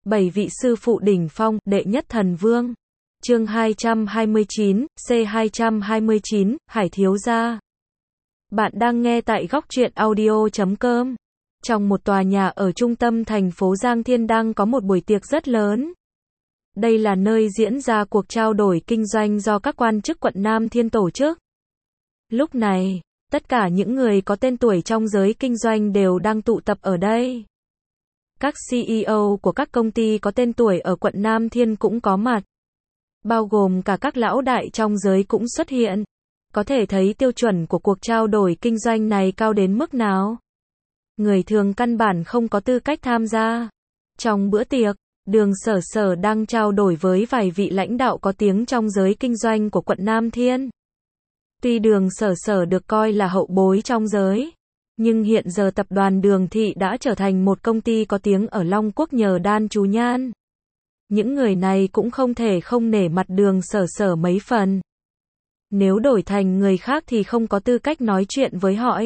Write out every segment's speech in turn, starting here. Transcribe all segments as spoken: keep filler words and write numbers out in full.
Bảy vị sư phụ đỉnh phong, đệ nhất thần vương. Chương hai trăm hai mươi chín, C hai trăm hai mươi chín, Hải thiếu gia. Bạn đang nghe tại góc truyện audio chấm com. Trong một tòa nhà ở trung tâm thành phố Giang Thiên đang có một buổi tiệc rất lớn. Đây là nơi diễn ra cuộc trao đổi kinh doanh do các quan chức quận Nam Thiên tổ chức. Lúc này, tất cả những người có tên tuổi trong giới kinh doanh đều đang tụ tập ở đây. Các xê e ô của các công ty có tên tuổi ở quận Nam Thiên cũng có mặt. Bao gồm cả các lão đại trong giới cũng xuất hiện. Có thể thấy tiêu chuẩn của cuộc trao đổi kinh doanh này cao đến mức nào. Người thường căn bản không có tư cách tham gia. Trong bữa tiệc, Đường Sở Sở đang trao đổi với vài vị lãnh đạo có tiếng trong giới kinh doanh của quận Nam Thiên. Tuy Đường Sở Sở được coi là hậu bối trong giới, nhưng hiện giờ tập đoàn Đường Thị đã trở thành một công ty có tiếng ở Long Quốc nhờ đan chú nhan. Những người này cũng không thể không nể mặt Đường Sở Sở mấy phần. Nếu đổi thành người khác thì không có tư cách nói chuyện với họ.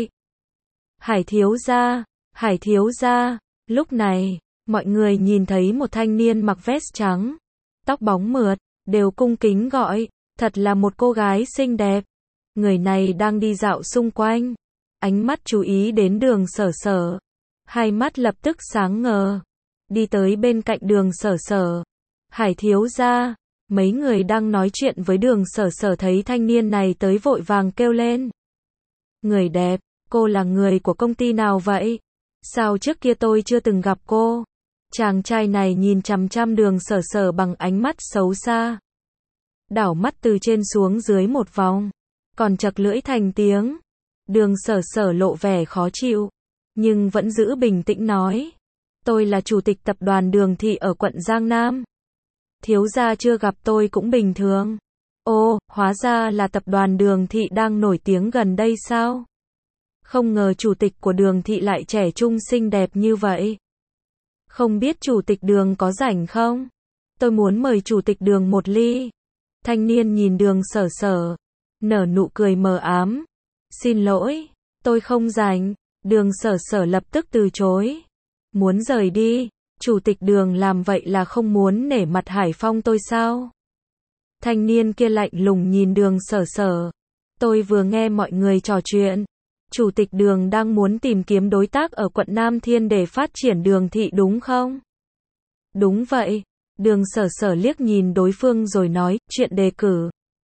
Hải thiếu gia, Hải thiếu gia. Lúc này, mọi người nhìn thấy một thanh niên mặc vest trắng, tóc bóng mượt, đều cung kính gọi, thật là một cô gái xinh đẹp. Người này đang đi dạo xung quanh, ánh mắt chú ý đến Đường Sở Sở, hai mắt lập tức sáng ngời, đi tới bên cạnh Đường Sở Sở. Hải thiếu gia. Mấy người đang nói chuyện với Đường Sở Sở thấy thanh niên này tới vội vàng kêu lên. Người đẹp, cô là người của công ty nào vậy? Sao trước kia tôi chưa từng gặp cô? Chàng trai này nhìn chằm chằm Đường Sở Sở bằng ánh mắt xấu xa. Đảo mắt từ trên xuống dưới một vòng, còn chật lưỡi thành tiếng. Đường Sở Sở lộ vẻ khó chịu, nhưng vẫn giữ bình tĩnh nói. Tôi là chủ tịch tập đoàn Đường Thị ở quận Giang Nam. Thiếu gia chưa gặp tôi cũng bình thường. Ồ, hóa ra là tập đoàn Đường Thị đang nổi tiếng gần đây sao? Không ngờ chủ tịch của Đường Thị lại trẻ trung xinh đẹp như vậy. Không biết chủ tịch Đường có rảnh không? Tôi muốn mời chủ tịch Đường một ly. Thanh niên nhìn Đường Sở Sở, nở nụ cười mờ ám. Xin lỗi, tôi không rảnh. Đường Sở Sở lập tức từ chối. Muốn rời đi. Chủ tịch Đường làm vậy là không muốn nể mặt Hải Phong tôi sao? Thanh niên kia lạnh lùng nhìn Đường Sở Sở. Tôi vừa nghe mọi người trò chuyện. Chủ tịch Đường đang muốn tìm kiếm đối tác ở quận Nam Thiên để phát triển Đường Thị đúng không? Đúng vậy. Đường Sở Sở liếc nhìn đối phương rồi nói, chuyện đề cử.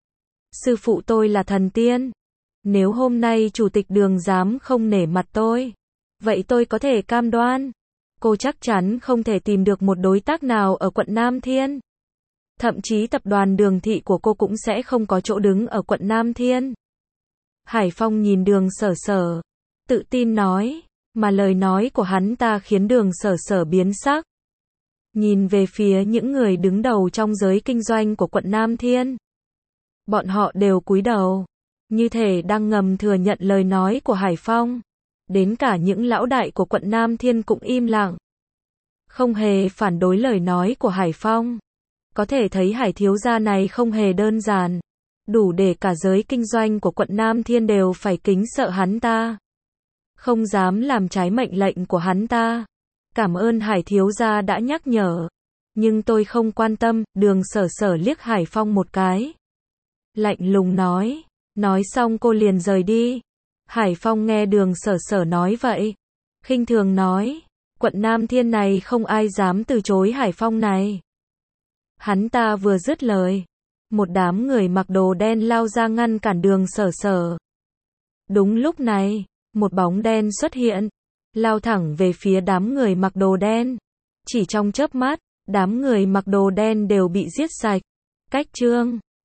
Sư phụ tôi là thần tiên. Nếu hôm nay chủ tịch Đường dám không nể mặt tôi, vậy tôi có thể cam đoan. Cô chắc chắn không thể tìm được một đối tác nào ở quận Nam Thiên. Thậm chí tập đoàn Đường Thị của cô cũng sẽ không có chỗ đứng ở quận Nam Thiên. Hải Phong nhìn Đường Sở Sở, tự tin nói, mà lời nói của hắn ta khiến Đường Sở Sở biến sắc. Nhìn về phía những người đứng đầu trong giới kinh doanh của quận Nam Thiên. Bọn họ đều cúi đầu, như thể đang ngầm thừa nhận lời nói của Hải Phong. Đến cả những lão đại của quận Nam Thiên cũng im lặng, không hề phản đối lời nói của Hải Phong. Có thể thấy Hải thiếu gia này không hề đơn giản, đủ để cả giới kinh doanh của quận Nam Thiên đều phải kính sợ hắn ta, không dám làm trái mệnh lệnh của hắn ta. Cảm ơn Hải thiếu gia đã nhắc nhở, nhưng tôi không quan tâm. Đường Sở Sở liếc Hải Phong một cái, lạnh lùng nói. Nói xong cô liền rời đi. Hải Phong nghe Đường Sở Sở nói vậy, khinh thường nói, quận Nam Thiên này không ai dám từ chối Hải Phong này. Hắn ta vừa dứt lời, một đám người mặc đồ đen lao ra ngăn cản Đường Sở Sở. Đúng lúc này, một bóng đen xuất hiện, lao thẳng về phía đám người mặc đồ đen. Chỉ trong chớp mắt, đám người mặc đồ đen đều bị giết sạch. Cách chương